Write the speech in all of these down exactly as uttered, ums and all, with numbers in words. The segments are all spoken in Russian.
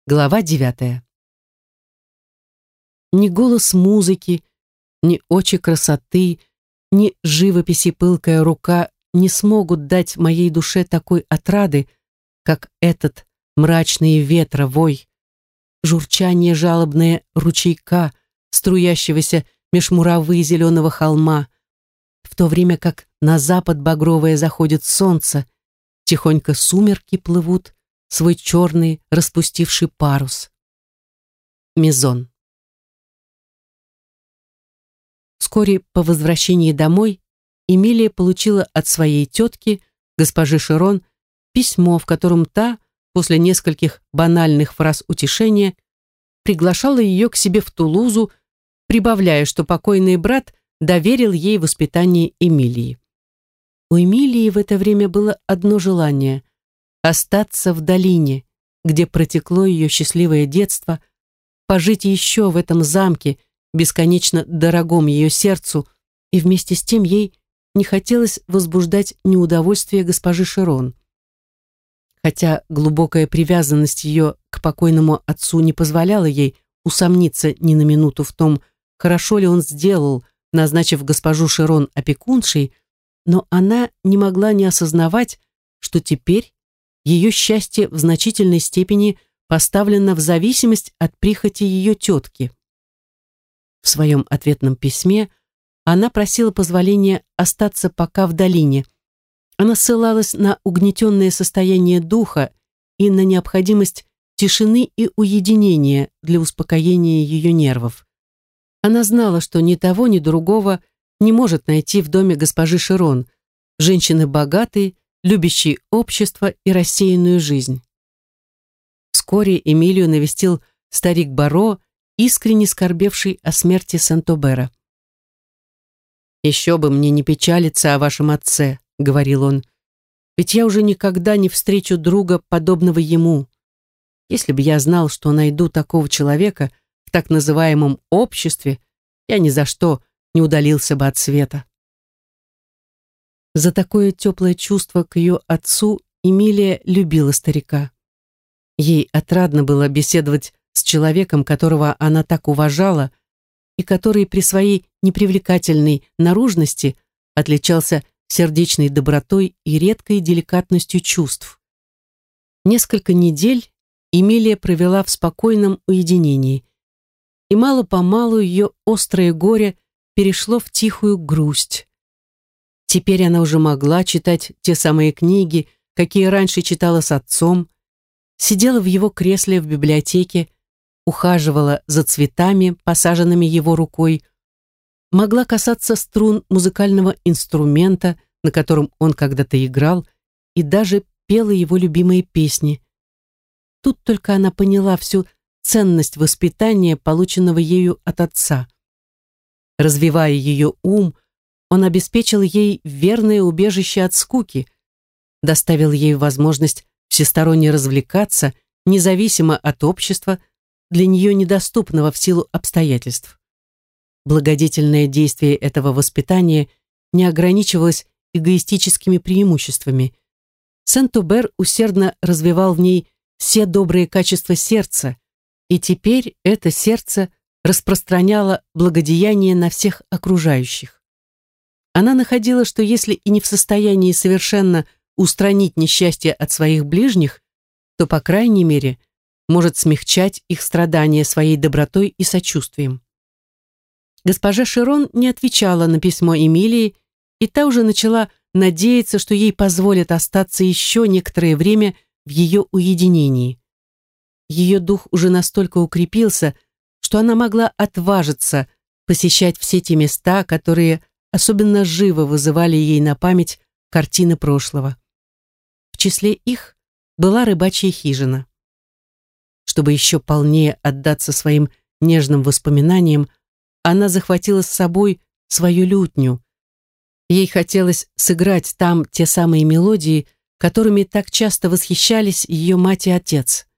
Глава девятая. Ни голос музыки, ни очи красоты, ни живописи пылкая рука не смогут дать моей душе такой отрады, как этот мрачный ветра вой, журчание жалобное ручейка, струящегося меж муравы зеленого холма, в то время как на запад багровое заходит солнце, тихонько сумерки плывут, свой черный распустивший парус. Мезон. Вскоре по возвращении домой Эмилия получила от своей тетки, госпожи Шерон, письмо, в котором та, после нескольких банальных фраз утешения, приглашала ее к себе в Тулузу, прибавляя, что покойный брат доверил ей воспитание Эмилии. У Эмилии в это время было одно желание — остаться в долине, где протекло ее счастливое детство, пожить еще в этом замке, бесконечно дорогом ее сердцу, и вместе с тем ей не хотелось возбуждать неудовольствие госпожи Шерон. Хотя глубокая привязанность ее к покойному отцу не позволяла ей усомниться ни на минуту в том, хорошо ли он сделал, назначив госпожу Шерон опекуншей, но она не могла не осознавать, что теперь ее счастье в значительной степени поставлено в зависимость от прихоти ее тетки. В своем ответном письме она просила позволения остаться пока в долине. Она ссылалась на угнетенное состояние духа и на необходимость тишины и уединения для успокоения ее нервов. Она знала, что ни того, ни другого не может найти в доме госпожи Шерон, женщины богатой, любящей общество и рассеянную жизнь. Вскоре Эмилию навестил старик Баро, искренне скорбевший о смерти Сент-Обера. «Еще бы мне не печалиться о вашем отце», — говорил он, «ведь я уже никогда не встречу друга, подобного ему. Если бы я знал, что найду такого человека в так называемом обществе, я ни за что не удалился бы от света». За такое теплое чувство к ее отцу Эмилия любила старика. Ей отрадно было беседовать с человеком, которого она так уважала, и который при своей непривлекательной наружности отличался сердечной добротой и редкой деликатностью чувств. Несколько недель Эмилия провела в спокойном уединении, и мало-помалу ее острое горе перешло в тихую грусть. Теперь она уже могла читать те самые книги, какие раньше читала с отцом, сидела в его кресле в библиотеке, ухаживала за цветами, посаженными его рукой, могла касаться струн музыкального инструмента, на котором он когда-то играл, и даже пела его любимые песни. Тут только она поняла всю ценность воспитания, полученного ею от отца. Развивая ее ум, он обеспечил ей верное убежище от скуки, доставил ей возможность всесторонне развлекаться, независимо от общества, для нее недоступного в силу обстоятельств. Благодетельное действие этого воспитания не ограничивалось эгоистическими преимуществами. Сент-Обер усердно развивал в ней все добрые качества сердца, и теперь это сердце распространяло благодеяние на всех окружающих. Она находила, что если и не в состоянии совершенно устранить несчастье от своих ближних, то, по крайней мере, может смягчать их страдания своей добротой и сочувствием. Госпожа Шерон не отвечала на письмо Эмилии, и та уже начала надеяться, что ей позволят остаться еще некоторое время в ее уединении. Ее дух уже настолько укрепился, что она могла отважиться посещать все те места, которые особенно живо вызывали ей на память картины прошлого. В числе их была рыбачья хижина. Чтобы еще полнее отдаться своим нежным воспоминаниям, она захватила с собой свою лютню. Ей хотелось сыграть там те самые мелодии, которыми так часто восхищались ее мать и отец.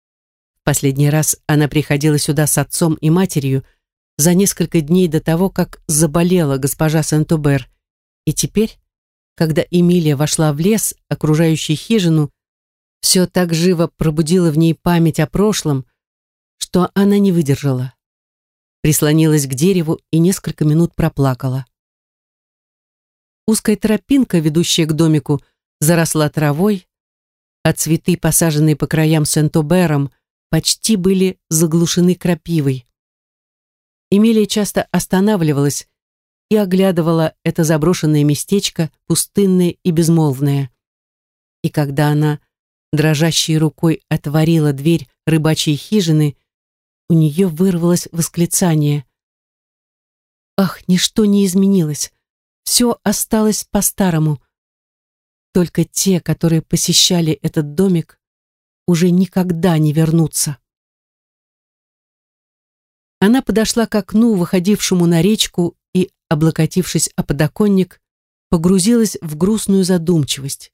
В последний раз она приходила сюда с отцом и матерью за несколько дней до того, как заболела госпожа Сент-Обер, и теперь, когда Эмилия вошла в лес, окружающий хижину, Все так живо пробудило в ней память о прошлом, что она не выдержала. Прислонилась к дереву и несколько минут проплакала. Узкая тропинка, ведущая к домику, заросла травой, а цветы, посаженные по краям Сент-Обером, почти были заглушены крапивой. Эмилия часто останавливалась и оглядывала это заброшенное местечко, пустынное и безмолвное. И когда она дрожащей рукой отворила дверь рыбачьей хижины, у нее вырвалось восклицание. Ах, ничто не изменилось, все осталось по-старому. Только те, которые посещали этот домик, уже никогда не вернутся. Она подошла к окну, выходившему на речку, и, облокотившись о подоконник, погрузилась в грустную задумчивость.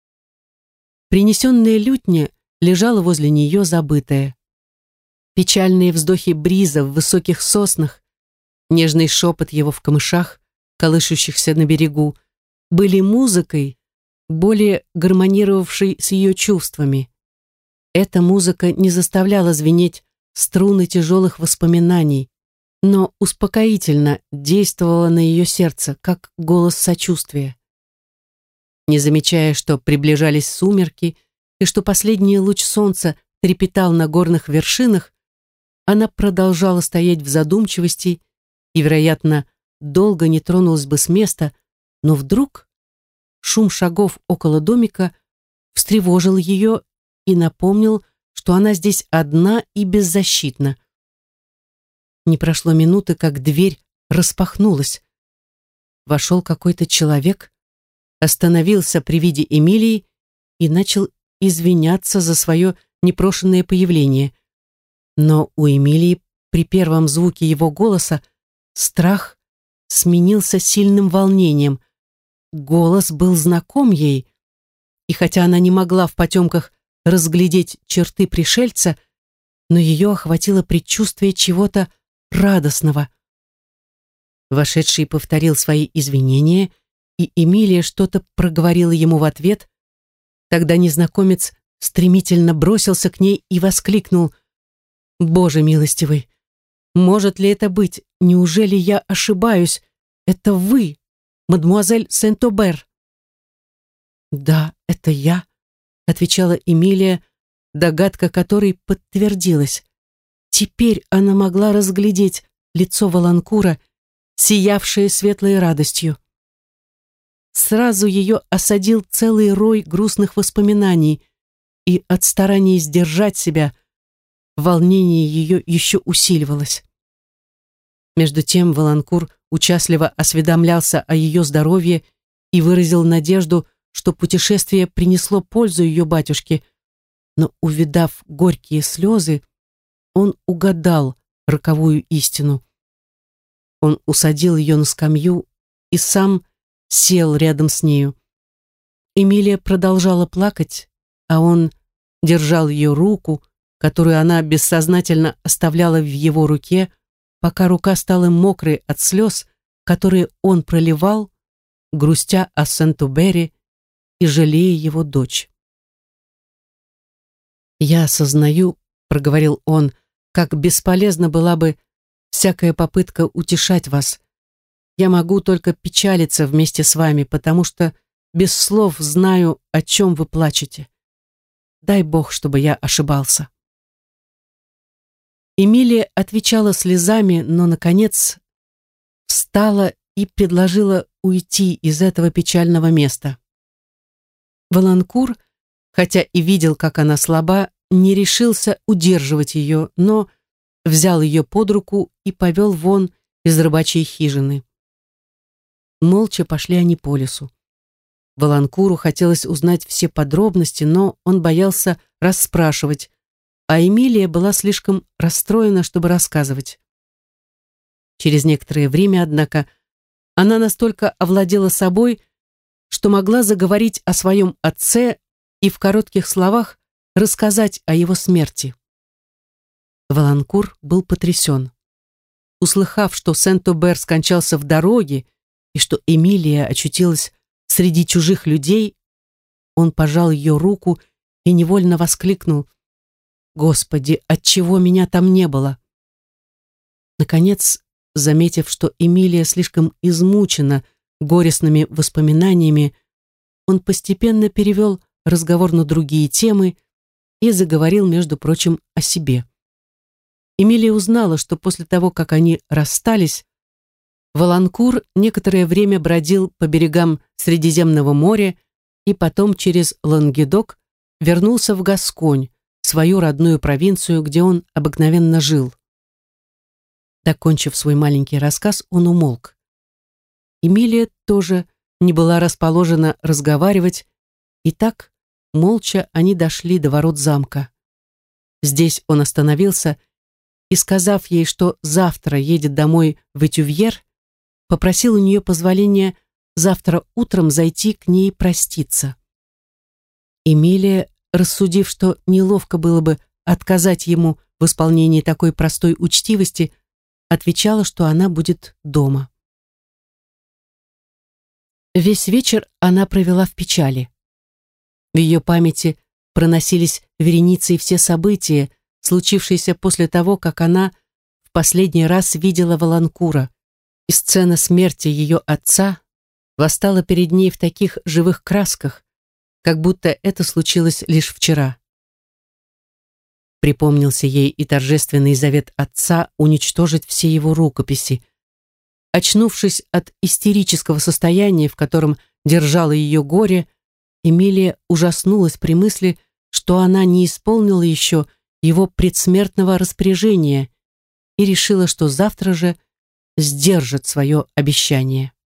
Принесенная лютня лежала возле нее забытая. Печальные вздохи бриза в высоких соснах, нежный шепот его в камышах, колышущихся на берегу, были музыкой, более гармонировавшей с ее чувствами. Эта музыка не заставляла звенеть струны тяжелых воспоминаний, но успокоительно действовала на ее сердце, как голос сочувствия. Не замечая, что приближались сумерки и что последний луч солнца трепетал на горных вершинах, она продолжала стоять в задумчивости и, вероятно, долго не тронулась бы с места, но вдруг шум шагов около домика встревожил ее и напомнил, что она здесь одна и беззащитна. Не прошло минуты, как дверь распахнулась. Вошел какой-то человек, остановился при виде Эмилии и начал извиняться за свое непрошенное появление. Но у Эмилии при первом звуке его голоса страх сменился сильным волнением. Голос был знаком ей, и хотя она не могла в потемках разглядеть черты пришельца, но ее охватило предчувствие чего-то радостного. Вошедший повторил свои извинения, и Эмилия что-то проговорила ему в ответ. Тогда незнакомец стремительно бросился к ней и воскликнул: «Боже милостивый! Может ли это быть? Неужели я ошибаюсь? Это вы, мадемуазель Сент-Обер?» «Да, это я», — отвечала Эмилия, догадка которой подтвердилась. Теперь она могла разглядеть лицо Валанкура, сиявшее светлой радостью. Сразу ее осадил целый рой грустных воспоминаний, и от старания сдержать себя волнение ее еще усиливалось. Между тем Валанкур участливо осведомлялся о ее здоровье и выразил надежду, что путешествие принесло пользу ее батюшке, но, увидав горькие слезы, он угадал роковую истину. Он усадил ее на скамью и сам сел рядом с нею. Эмилия продолжала плакать, а он держал ее руку, которую она бессознательно оставляла в его руке, пока рука стала мокрой от слез, которые он проливал, грустя о Сент-Обере и жалея его дочь. «Я осознаю, — проговорил он, — как бесполезна была бы всякая попытка утешать вас. Я могу только печалиться вместе с вами, потому что без слов знаю, о чем вы плачете. Дай Бог, чтобы я ошибался». Эмилия отвечала слезами, но, наконец, встала и предложила уйти из этого печального места. Валанкур, хотя и видел, как она слаба, не решился удерживать ее, но взял ее под руку и повел вон из рыбачьей хижины. Молча пошли они по лесу. Валанкуру хотелось узнать все подробности, но он боялся расспрашивать, а Эмилия была слишком расстроена, чтобы рассказывать. Через некоторое время, однако, она настолько овладела собой, что могла заговорить о своем отце и в коротких словах рассказать о его смерти. Валанкур был потрясен. Услыхав, что Сент-Обер скончался в дороге и что Эмилия очутилась среди чужих людей, он пожал ее руку и невольно воскликнул: «Господи, отчего меня там не было?» Наконец, заметив, что Эмилия слишком измучена горестными воспоминаниями, он постепенно перевел разговор на другие темы и заговорил, между прочим, о себе. Эмилия узнала, что после того, как они расстались, Воланкур некоторое время бродил по берегам Средиземного моря и потом через Лангедок вернулся в Гасконь, свою родную провинцию, где он обыкновенно жил. Докончив свой маленький рассказ, он умолк. Эмилия тоже не была расположена разговаривать, и так, молча, они дошли до ворот замка. Здесь он остановился и, сказав ей, что завтра едет домой в Этювьер, попросил у нее позволения завтра утром зайти к ней проститься. Эмилия, рассудив, что неловко было бы отказать ему в исполнении такой простой учтивости, отвечала, что она будет дома. Весь вечер она провела в печали. В ее памяти проносились вереницей все события, случившиеся после того, как она в последний раз видела Воланкура, и сцена смерти ее отца восстала перед ней в таких живых красках, как будто это случилось лишь вчера. Припомнился ей и торжественный завет отца уничтожить все его рукописи. Очнувшись от истерического состояния, в котором держало ее горе, Эмилия ужаснулась при мысли, что она не исполнила еще его предсмертного распоряжения, и решила, что завтра же сдержит свое обещание.